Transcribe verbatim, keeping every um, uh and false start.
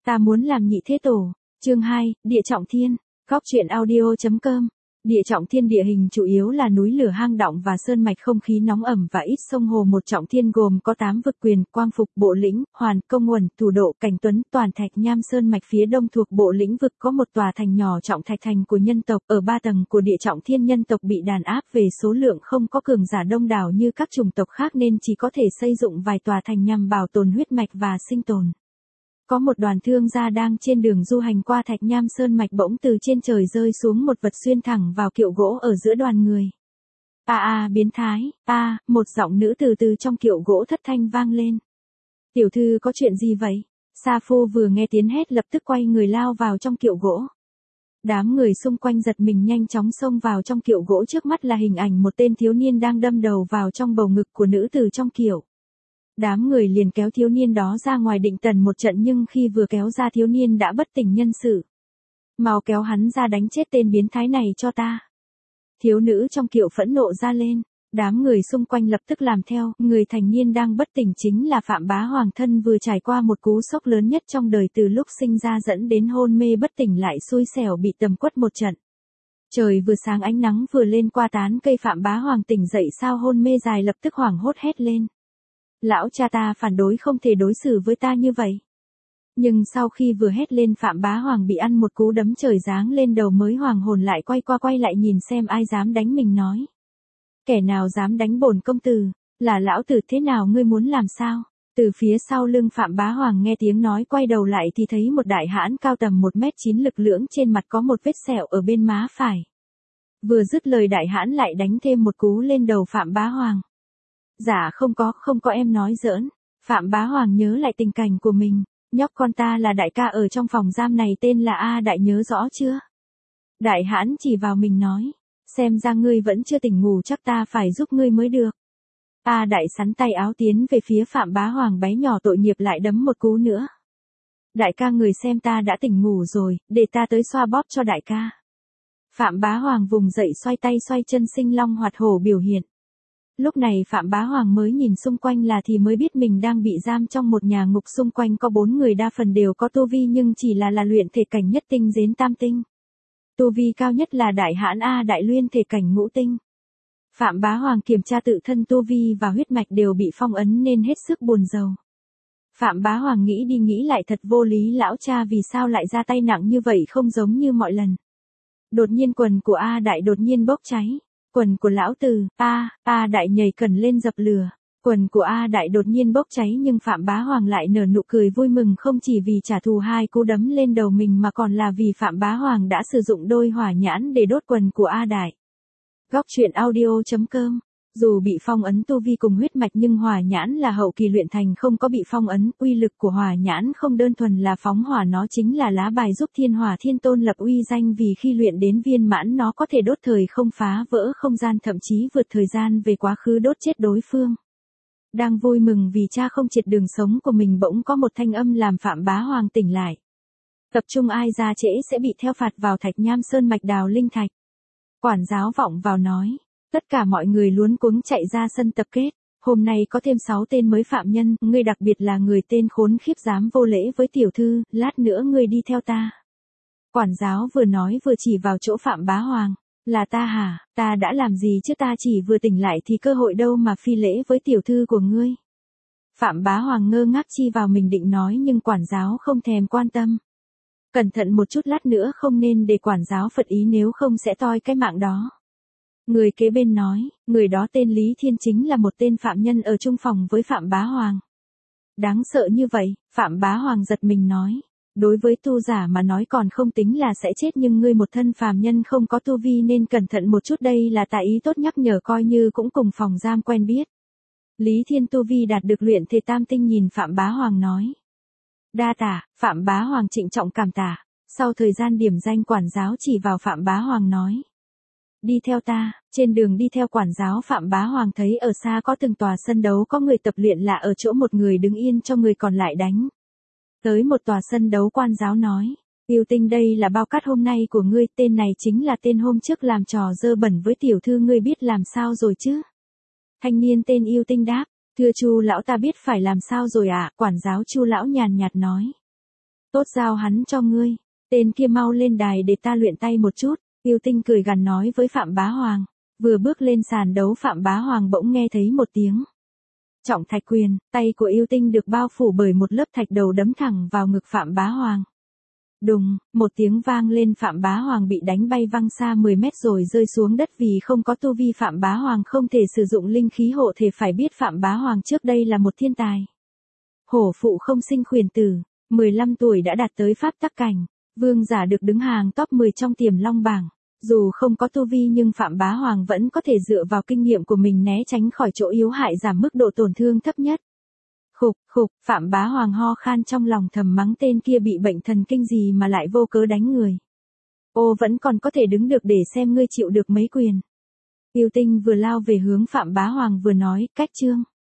Ta muốn làm nhị thế tổ. Chương hai, Địa Trọng Thiên. Góc truyện audio chấm com. Địa Trọng Thiên địa hình chủ yếu là núi lửa hang động và sơn mạch, không khí nóng ẩm và ít sông hồ. Một trọng thiên gồm có tám vực quyền, Quang Phục, Bộ Lĩnh, Hoàn, Công Uẩn, Thủ Độ, Cảnh Tuấn, Toàn Thạch Nham. Sơn mạch phía đông thuộc Bộ Lĩnh vực có một tòa thành nhỏ Trọng Thạch Thành của nhân tộc. Ở ba tầng của Địa Trọng Thiên, nhân tộc bị đàn áp về số lượng, không có cường giả đông đảo như các chủng tộc khác nên chỉ có thể xây dựng vài tòa thành nhằm bảo tồn huyết mạch và sinh tồn. Có một đoàn thương gia đang trên đường du hành qua Thạch Nham Sơn mạch, bỗng từ trên trời rơi xuống một vật xuyên thẳng vào kiệu gỗ ở giữa đoàn người. A a biến thái, a, một giọng nữ từ từ trong kiệu gỗ thất thanh vang lên. Tiểu thư có chuyện gì vậy? Sa Phu vừa nghe tiếng hét lập tức quay người lao vào trong kiệu gỗ. Đám người xung quanh giật mình nhanh chóng xông vào trong kiệu gỗ, trước mắt là hình ảnh một tên thiếu niên đang đâm đầu vào trong bầu ngực của nữ từ trong kiệu. Đám người liền kéo thiếu niên đó ra ngoài định tần một trận, nhưng khi vừa kéo ra thiếu niên đã bất tỉnh nhân sự. Mau kéo hắn ra đánh chết tên biến thái này cho ta. Thiếu nữ trong kiệu phẫn nộ ra lên. Đám người xung quanh lập tức làm theo. Người thành niên đang bất tỉnh chính là Phạm Bá Hoàng, thân vừa trải qua một cú sốc lớn nhất trong đời từ lúc sinh ra dẫn đến hôn mê bất tỉnh, lại xui xẻo bị tầm quất một trận. Trời vừa sáng, ánh nắng vừa lên qua tán cây, Phạm Bá Hoàng tỉnh dậy sao hôn mê dài, lập tức hoảng hốt hét lên. Lão cha, ta phản đối, không thể đối xử với ta như vậy. Nhưng sau khi vừa hét lên, Phạm Bá Hoàng bị ăn một cú đấm trời giáng lên đầu mới hoàng hồn lại, quay qua quay lại nhìn xem ai dám đánh mình, nói. Kẻ nào dám đánh bổn công tử? Là lão tử, thế nào ngươi muốn làm sao? Từ phía sau lưng Phạm Bá Hoàng nghe tiếng nói, quay đầu lại thì thấy một đại hãn cao tầm một mét chín, lực lưỡng, trên mặt có một vết sẹo ở bên má phải. Vừa dứt lời, đại hãn lại đánh thêm một cú lên đầu Phạm Bá Hoàng. Dạ không có, không có, em nói giỡn. Phạm Bá Hoàng nhớ lại tình cảnh của mình. Nhóc con ta là đại ca ở trong phòng giam này, tên là A Đại, nhớ rõ chưa? Đại hãn chỉ vào mình nói. Xem ra ngươi vẫn chưa tỉnh ngủ, chắc ta phải giúp ngươi mới được. A Đại sắn tay áo tiến về phía Phạm Bá Hoàng bé nhỏ tội nghiệp, lại đấm một cú nữa. Đại ca, người xem ta đã tỉnh ngủ rồi, để ta tới xoa bóp cho đại ca. Phạm Bá Hoàng vùng dậy, xoay tay xoay chân, sinh long hoạt hổ biểu hiện. Lúc này Phạm Bá Hoàng mới nhìn xung quanh là thì mới biết mình đang bị giam trong một nhà ngục. Xung quanh có bốn người, đa phần đều có tu vi nhưng chỉ là là luyện thể cảnh nhất tinh đến tam tinh. Tu vi cao nhất là đại hãn A Đại, luyện thể cảnh ngũ tinh. Phạm Bá Hoàng kiểm tra tự thân tu vi và huyết mạch đều bị phong ấn nên hết sức buồn rầu. Phạm Bá Hoàng nghĩ đi nghĩ lại, thật vô lý, lão cha vì sao lại ra tay nặng như vậy, không giống như mọi lần. Đột nhiên quần của A Đại đột nhiên bốc cháy. Quần của lão tử, A, A Đại nhảy cẩn lên dập lửa. Quần của A Đại đột nhiên bốc cháy, nhưng Phạm Bá Hoàng lại nở nụ cười vui mừng, không chỉ vì trả thù hai cú đấm lên đầu mình mà còn là vì Phạm Bá Hoàng đã sử dụng đôi hỏa nhãn để đốt quần của A Đại. Góc truyện audio chấm com. Dù bị phong ấn tu vi cùng huyết mạch nhưng hỏa nhãn là hậu kỳ luyện thành, không có bị phong ấn. Uy lực của hỏa nhãn không đơn thuần là phóng hỏa, nó chính là lá bài giúp Thiên Hỏa Thiên Tôn lập uy danh, vì khi luyện đến viên mãn nó có thể đốt thời không, phá vỡ không gian, thậm chí vượt thời gian về quá khứ đốt chết đối phương. Đang vui mừng vì cha không triệt đường sống của mình, bỗng có một thanh âm làm Phạm Bá Hoàng tỉnh lại. Tập trung, ai ra trễ sẽ bị theo phạt vào Thạch Nham Sơn mạch đào linh thạch. Quản giáo vọng vào nói. Tất cả mọi người luống cuống chạy ra sân tập kết. Hôm nay có thêm sáu tên mới phạm nhân, ngươi đặc biệt là người tên khốn khiếp dám vô lễ với tiểu thư, lát nữa ngươi đi theo ta. Quản giáo vừa nói vừa chỉ vào chỗ Phạm Bá Hoàng. Là ta hả? Ta đã làm gì chứ, ta chỉ vừa tỉnh lại thì cơ hội đâu mà phi lễ với tiểu thư của ngươi. Phạm Bá Hoàng ngơ ngác chi vào mình định nói, nhưng quản giáo không thèm quan tâm. Cẩn thận một chút, lát nữa không nên để quản giáo phật ý, nếu không sẽ toi cái mạng đó. Người kế bên nói, người đó tên Lý Thiên, chính là một tên phạm nhân ở chung phòng với Phạm Bá Hoàng. Đáng sợ như vậy, Phạm Bá Hoàng giật mình nói. Đối với tu giả mà nói còn không tính là sẽ chết, nhưng ngươi một thân phàm nhân không có tu vi nên cẩn thận một chút, đây là tại ý tốt nhắc nhở, coi như cũng cùng phòng giam quen biết. Lý Thiên tu vi đạt được luyện thể tam tinh, nhìn Phạm Bá Hoàng nói. Đa tạ. Phạm Bá Hoàng trịnh trọng cảm tạ. Sau thời gian điểm danh, quản giáo chỉ vào Phạm Bá Hoàng nói. Đi theo ta. Trên đường đi theo quản giáo, Phạm Bá Hoàng thấy ở xa có từng tòa sân đấu, có người tập luyện, lạ ở chỗ một người đứng yên cho người còn lại đánh. Tới một tòa sân đấu, quan giáo nói. Yêu Tinh, đây là bao cát hôm nay của ngươi, tên này chính là tên hôm trước làm trò dơ bẩn với tiểu thư, ngươi biết làm sao rồi chứ? Thanh niên tên Yêu Tinh đáp. Thưa Chu lão, ta biết phải làm sao rồi ạ. À? Quản giáo Chu lão nhàn nhạt nói. Tốt giao hắn cho ngươi. Tên kia mau lên đài để ta luyện tay một chút. Yêu Tinh cười gằn nói với Phạm Bá Hoàng. Vừa bước lên sàn đấu Phạm Bá Hoàng bỗng nghe thấy một tiếng trọng thạch quyền, tay của Yêu Tinh được bao phủ bởi một lớp thạch đầu đấm thẳng vào ngực Phạm Bá Hoàng. Đùng, một tiếng vang lên, Phạm Bá Hoàng bị đánh bay văng xa mười mét rồi rơi xuống đất. Vì không có tu vi, Phạm Bá Hoàng không thể sử dụng linh khí hộ thể. Phải biết Phạm Bá Hoàng trước đây là một thiên tài. Hổ phụ không sinh khuyển tử, mười lăm tuổi đã đạt tới pháp tắc cảnh, vương giả, được đứng hàng top mười trong Tiềm Long bảng. Dù không có tu vi nhưng Phạm Bá Hoàng vẫn có thể dựa vào kinh nghiệm của mình né tránh khỏi chỗ yếu hại, giảm mức độ tổn thương thấp nhất. Khục, khục, Phạm Bá Hoàng ho khan trong lòng, thầm mắng tên kia bị bệnh thần kinh gì mà lại vô cớ đánh người. Ô, vẫn còn có thể đứng được, để xem ngươi chịu được mấy quyền. Yêu Tinh vừa lao về hướng Phạm Bá Hoàng vừa nói, cách chương.